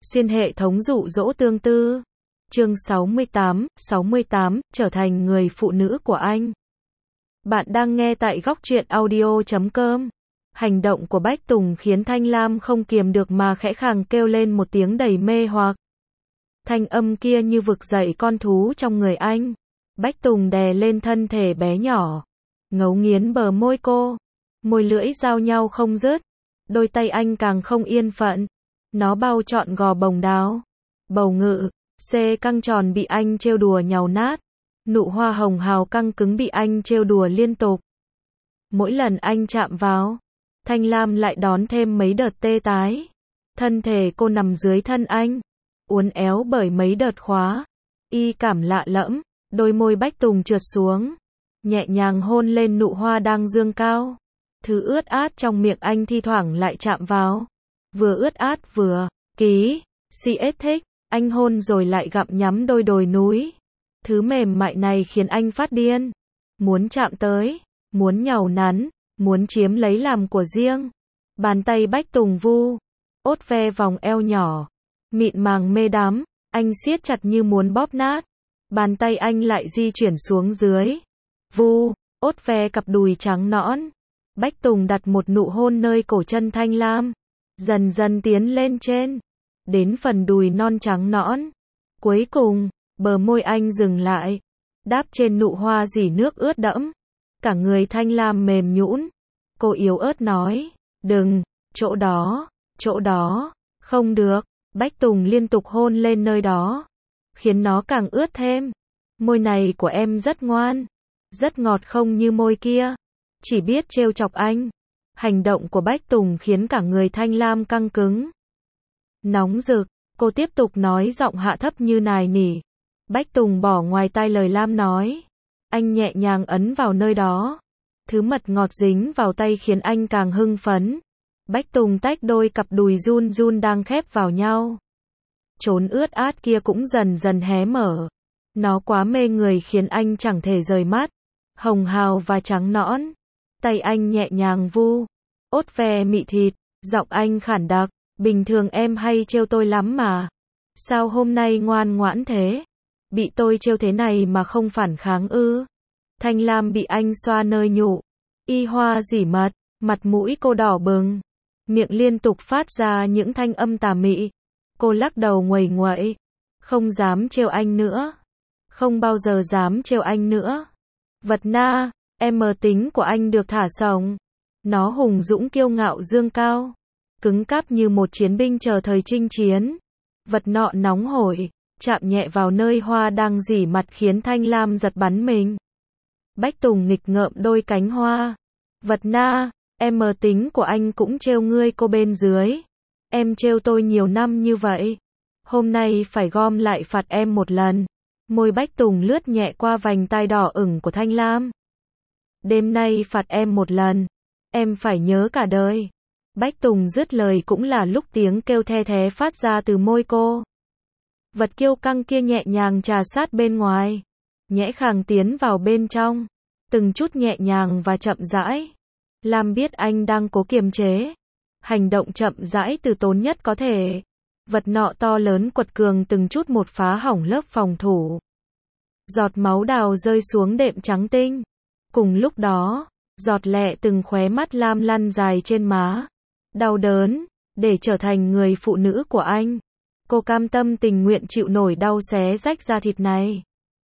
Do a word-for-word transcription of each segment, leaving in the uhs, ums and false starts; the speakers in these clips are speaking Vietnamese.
Xuyên hệ thống dụ dỗ tương tư. Chương sáu mươi tám, sáu mươi tám, trở thành người phụ nữ của anh. Bạn đang nghe tại góc truyện audio chấm com. Hành động của Bách Tùng khiến Thanh Lam không kiềm được mà khẽ khàng kêu lên một tiếng đầy mê hoặc. Thanh âm kia như vực dậy con thú trong người anh. Bách Tùng đè lên thân thể bé nhỏ, ngấu nghiến bờ môi cô, môi lưỡi giao nhau không dứt. Đôi tay anh càng không yên phận. Nó bao trọn gò bồng đáo, bầu ngự, xê căng tròn bị anh trêu đùa nhàu nát. Nụ hoa hồng hào căng cứng bị anh trêu đùa liên tục. Mỗi lần anh chạm vào, Thanh Lam lại đón thêm mấy đợt tê tái. Thân thể cô nằm dưới thân anh, uốn éo bởi mấy đợt khóa. Y cảm lạ lẫm, đôi môi Bách Tùng trượt xuống, nhẹ nhàng hôn lên nụ hoa đang dương cao. Thứ ướt át trong miệng anh thi thoảng lại chạm vào. Vừa ướt át vừa ký, si ết thích, anh hôn rồi lại gặm nhắm đôi đồi núi. Thứ mềm mại này khiến anh phát điên. Muốn chạm tới, muốn nhàu nắn, muốn chiếm lấy làm của riêng. Bàn tay Bách Tùng vu, ốt ve vòng eo nhỏ, mịn màng mê đắm, anh siết chặt như muốn bóp nát. Bàn tay anh lại di chuyển xuống dưới, vu, ốt ve cặp đùi trắng nõn. Bách Tùng đặt một nụ hôn nơi cổ chân Thanh Lam, dần dần tiến lên trên, đến phần đùi non trắng nõn. Cuối cùng, bờ môi anh dừng lại, đáp trên nụ hoa rỉ nước ướt đẫm. Cả người Thanh Lam mềm nhũn. Cô yếu ớt nói, đừng, chỗ đó, chỗ đó, không được. Bách Tùng liên tục hôn lên nơi đó, khiến nó càng ướt thêm. Môi này của em rất ngoan, rất ngọt không như môi kia. Chỉ biết trêu chọc anh. Hành động của Bách Tùng khiến cả người Thanh Lam căng cứng, nóng rực. Cô tiếp tục nói giọng hạ thấp như nài nỉ. Bách Tùng bỏ ngoài tai lời Lam nói. Anh nhẹ nhàng ấn vào nơi đó. Thứ mật ngọt dính vào tay khiến anh càng hưng phấn. Bách Tùng tách đôi cặp đùi run run đang khép vào nhau. Chốn ướt át kia cũng dần dần hé mở. Nó quá mê người khiến anh chẳng thể rời mắt. Hồng hào và trắng nõn. Tay anh nhẹ nhàng vu, ốt ve mị thịt, giọng anh khản đặc. Bình thường em hay trêu tôi lắm mà. Sao hôm nay ngoan ngoãn thế? Bị tôi trêu thế này mà không phản kháng ư? Thanh Lam bị anh xoa nơi nhụ, y hoa rỉ mật, mặt mũi cô đỏ bừng, miệng liên tục phát ra những thanh âm tà mị. Cô lắc đầu nguầy nguậy, không dám trêu anh nữa, không bao giờ dám trêu anh nữa. Vật na, em mờ tính của anh được thả sổng. Nó hùng dũng kiêu ngạo dương cao, cứng cáp như một chiến binh chờ thời chinh chiến. Vật nọ nóng hổi, chạm nhẹ vào nơi hoa đang rỉ mặt khiến Thanh Lam giật bắn mình. Bách Tùng nghịch ngợm đôi cánh hoa. Vật na, em mờ tính của anh cũng trêu ngươi cô bên dưới. Em trêu tôi nhiều năm như vậy, hôm nay phải gom lại phạt em một lần. Môi Bách Tùng lướt nhẹ qua vành tai đỏ ửng của Thanh Lam. Đêm nay phạt em một lần, em phải nhớ cả đời. Bách Tùng dứt lời cũng là lúc tiếng kêu the thé phát ra từ môi cô. Vật kiêu căng kia nhẹ nhàng trà sát bên ngoài, nhẽ khàng tiến vào bên trong, từng chút nhẹ nhàng và chậm rãi. Lam biết anh đang cố kiềm chế, hành động chậm rãi từ tốn nhất có thể. Vật nọ to lớn quật cường từng chút một phá hỏng lớp phòng thủ. Giọt máu đào rơi xuống đệm trắng tinh. Cùng lúc đó, giọt lệ từng khóe mắt Lam lăn dài trên má. Đau đớn, để trở thành người phụ nữ của anh. Cô cam tâm tình nguyện chịu nổi đau xé rách da thịt này.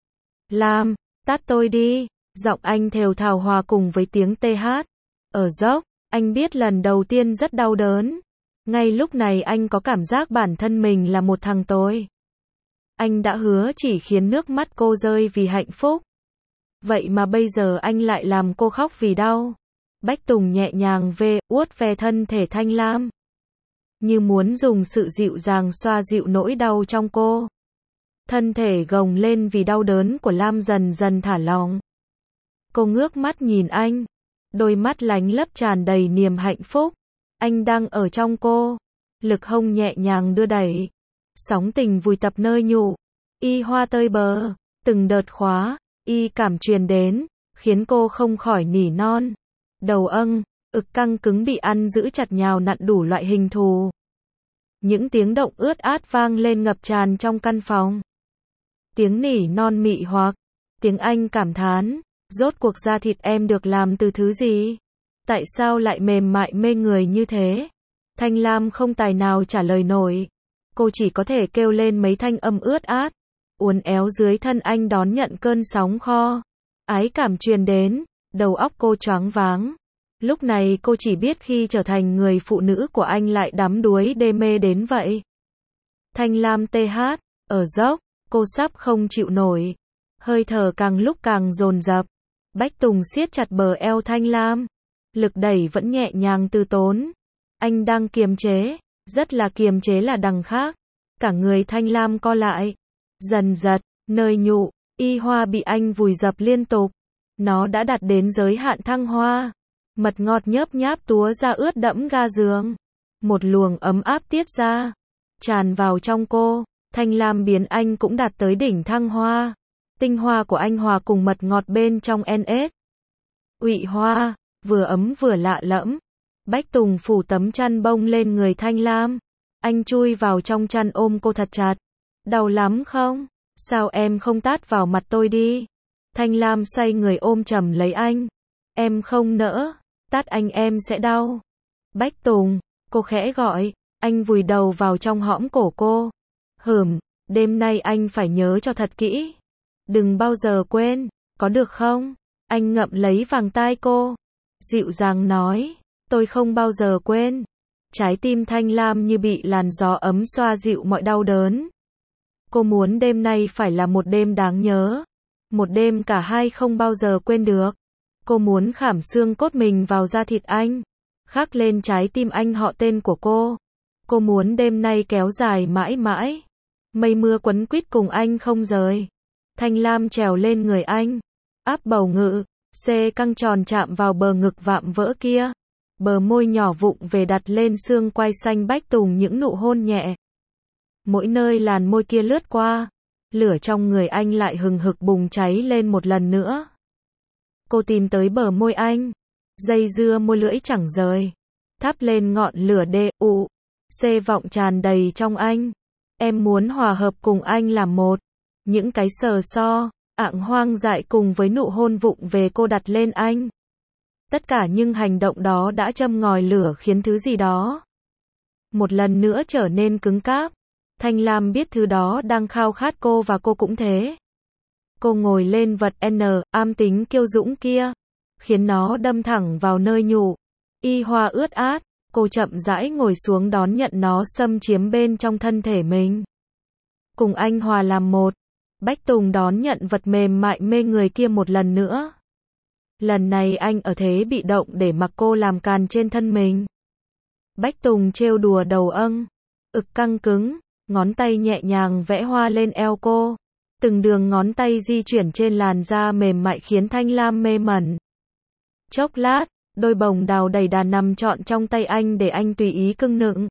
Lam, tát tôi đi. Giọng anh thều thào hòa cùng với tiếng tê hát. Ở dốc, anh biết lần đầu tiên rất đau đớn. Ngay lúc này anh có cảm giác bản thân mình là một thằng tồi. Anh đã hứa chỉ khiến nước mắt cô rơi vì hạnh phúc. Vậy mà bây giờ anh lại làm cô khóc vì đau. Bách Tùng nhẹ nhàng ve, uốt ve thân thể Thanh Lam, như muốn dùng sự dịu dàng xoa dịu nỗi đau trong cô. Thân thể gồng lên vì đau đớn của Lam dần dần thả lỏng. Cô ngước mắt nhìn anh, đôi mắt lánh lấp tràn đầy niềm hạnh phúc. Anh đang ở trong cô, lực hông nhẹ nhàng đưa đẩy, sóng tình vùi tập nơi nhụ, y hoa tơi bờ, từng đợt khóa, y cảm truyền đến, khiến cô không khỏi nỉ non. Đầu âng, ực căng cứng bị ăn giữ chặt nhào nặn đủ loại hình thù. Những tiếng động ướt át vang lên ngập tràn trong căn phòng. Tiếng nỉ non mị hoặc, tiếng anh cảm thán, rốt cuộc da thịt em được làm từ thứ gì? Tại sao lại mềm mại mê người như thế? Thanh Lam không tài nào trả lời nổi. Cô chỉ có thể kêu lên mấy thanh âm ướt át, uốn éo dưới thân anh đón nhận cơn sóng kho. Ái cảm truyền đến, đầu óc cô choáng váng. Lúc này cô chỉ biết khi trở thành người phụ nữ của anh lại đắm đuối đê mê đến vậy. Thanh Lam tê hát, ở dốc, cô sắp không chịu nổi. Hơi thở càng lúc càng dồn dập. Bách Tùng siết chặt bờ eo Thanh Lam. Lực đẩy vẫn nhẹ nhàng từ tốn. Anh đang kiềm chế, rất là kiềm chế là đằng khác. Cả người Thanh Lam co lại. Dần dật, nơi nhụ, y hoa bị anh vùi dập liên tục. Nó đã đạt đến giới hạn thăng hoa. Mật ngọt nhớp nháp túa ra ướt đẫm ga giường. Một luồng ấm áp tiết ra, tràn vào trong cô. Thanh Lam biến anh cũng đạt tới đỉnh thăng hoa. Tinh hoa của anh hòa cùng mật ngọt bên trong en ét. Uy hoa, vừa ấm vừa lạ lẫm. Bách Tùng phủ tấm chăn bông lên người Thanh Lam. Anh chui vào trong chăn ôm cô thật chặt. Đau lắm không? Sao em không tát vào mặt tôi đi? Thanh Lam xoay người ôm chầm lấy anh. Em không nỡ, tát anh em sẽ đau. Bách Tùng, cô khẽ gọi, anh vùi đầu vào trong hõm cổ cô. Hửm, đêm nay anh phải nhớ cho thật kỹ. Đừng bao giờ quên, có được không? Anh ngậm lấy vàng tai cô. Dịu dàng nói, tôi không bao giờ quên. Trái tim Thanh Lam như bị làn gió ấm xoa dịu mọi đau đớn. Cô muốn đêm nay phải là một đêm đáng nhớ. Một đêm cả hai không bao giờ quên được. Cô muốn khảm xương cốt mình vào da thịt anh. Khắc lên trái tim anh họ tên của cô. Cô muốn đêm nay kéo dài mãi mãi. Mây mưa quấn quýt cùng anh không rời. Thanh Lam trèo lên người anh. Áp bầu ngự. Xê căng tròn chạm vào bờ ngực vạm vỡ kia. Bờ môi nhỏ vụng về đặt lên xương quai xanh Bách Tùng những nụ hôn nhẹ. Mỗi nơi làn môi kia lướt qua. Lửa trong người anh lại hừng hực bùng cháy lên một lần nữa. Cô tìm tới bờ môi anh. Dây dưa môi lưỡi chẳng rời. Thắp lên ngọn lửa đê u. Xê vọng tràn đầy trong anh. Em muốn hòa hợp cùng anh làm một. Những cái sờ so, ạng hoang dại cùng với nụ hôn vụng về cô đặt lên anh. Tất cả những hành động đó đã châm ngòi lửa khiến thứ gì đó một lần nữa trở nên cứng cáp. Thanh Lam biết thứ đó đang khao khát cô và cô cũng thế. Cô ngồi lên vật N, am tính kiêu dũng kia, khiến nó đâm thẳng vào nơi nhụ. Y hoa ướt át, cô chậm rãi ngồi xuống đón nhận nó xâm chiếm bên trong thân thể mình. Cùng anh hòa làm một. Bách Tùng đón nhận vật mềm mại mê người kia một lần nữa. Lần này anh ở thế bị động để mặc cô làm càn trên thân mình. Bách Tùng trêu đùa đầu âng, ực căng cứng, ngón tay nhẹ nhàng vẽ hoa lên eo cô. Từng đường ngón tay di chuyển trên làn da mềm mại khiến Thanh Lam mê mẩn. Chốc lát, đôi bồng đào đầy đà nằm trọn trong tay anh để anh tùy ý cưng nựng.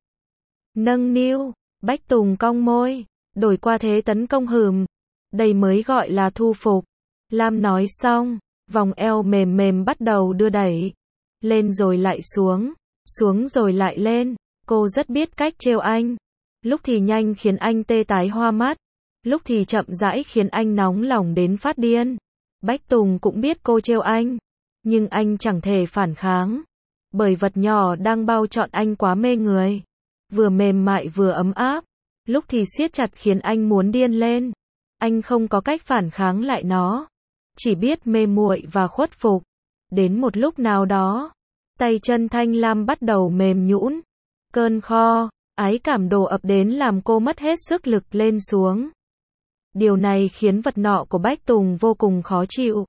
Nâng niu, Bách Tùng cong môi, đổi qua thế tấn công hừm. Đây mới gọi là thu phục. Lam nói xong, vòng eo mềm mềm bắt đầu đưa đẩy. Lên rồi lại xuống, xuống rồi lại lên. Cô rất biết cách trêu anh. Lúc thì nhanh khiến anh tê tái hoa mắt. Lúc thì chậm rãi khiến anh nóng lòng đến phát điên. Bách Tùng cũng biết cô trêu anh. Nhưng anh chẳng thể phản kháng. Bởi vật nhỏ đang bao trọn anh quá mê người. Vừa mềm mại vừa ấm áp. Lúc thì siết chặt khiến anh muốn điên lên. Anh không có cách phản kháng lại nó. Chỉ biết mê muội và khuất phục. Đến một lúc nào đó, tay chân Thanh Lam bắt đầu mềm nhũn. Cơn kho, ái cảm đổ ập đến làm cô mất hết sức lực lên xuống. Điều này khiến vật nọ của Bách Tùng vô cùng khó chịu.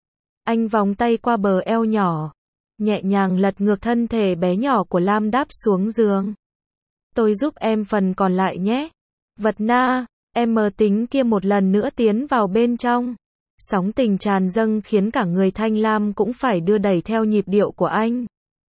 Anh vòng tay qua bờ eo nhỏ, nhẹ nhàng lật ngược thân thể bé nhỏ của Lam đáp xuống giường. Tôi giúp em phần còn lại nhé. Vật na, em mờ tính kia một lần nữa tiến vào bên trong. Sóng tình tràn dâng khiến cả người Thanh Lam cũng phải đưa đẩy theo nhịp điệu của anh.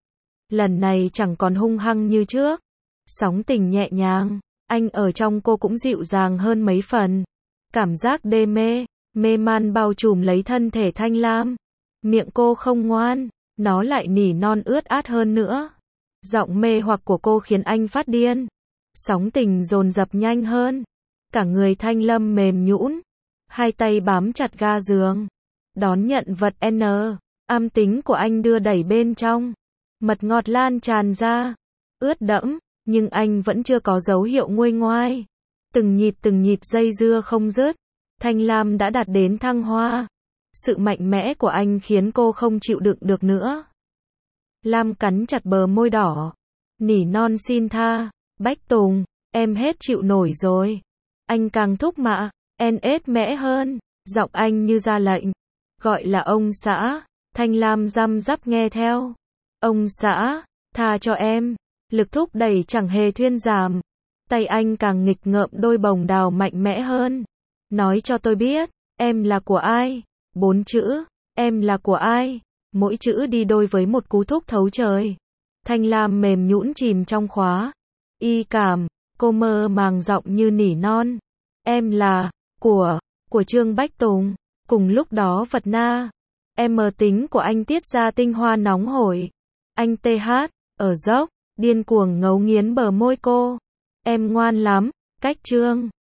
Lần này chẳng còn hung hăng như trước. Sóng tình nhẹ nhàng, anh ở trong cô cũng dịu dàng hơn mấy phần. Cảm giác đê mê, mê man bao trùm lấy thân thể Thanh Lam. Miệng cô không ngoan, nó lại nỉ non ướt át hơn nữa. Giọng mê hoặc của cô khiến anh phát điên. Sóng tình dồn dập nhanh hơn. Cả người Thanh Lâm mềm nhũn, hai tay bám chặt ga giường, đón nhận vật N. Am tính của anh đưa đẩy bên trong. Mật ngọt lan tràn ra, ướt đẫm, nhưng anh vẫn chưa có dấu hiệu nguôi ngoai. Từng nhịp từng nhịp dây dưa không dứt. Thanh Lam đã đạt đến thăng hoa. Sự mạnh mẽ của anh khiến cô không chịu đựng được nữa. Lam cắn chặt bờ môi đỏ, nỉ non xin tha. Bách Tùng, em hết chịu nổi rồi. Anh càng thúc mạ, en ết mẽ hơn, giọng anh như ra lệnh. Gọi là ông xã. Thanh Lam răm rắp nghe theo. Ông xã, tha cho em. Lực thúc đẩy chẳng hề thuyên giảm. Tay anh càng nghịch ngợm đôi bồng đào mạnh mẽ hơn. Nói cho tôi biết, em là của ai? Bốn chữ, em là của ai? Mỗi chữ đi đôi với một cú thúc thấu trời. Thanh Lam mềm nhũn chìm trong khóa. Y cảm, cô mơ màng giọng như nỉ non. Em là, của, của Trương Bách Tùng. Cùng lúc đó vật na. Em mờ tính của anh tiết ra tinh hoa nóng hổi. Anh tê hát, ở dốc, điên cuồng ngấu nghiến bờ môi cô. Em ngoan lắm, cách Trương.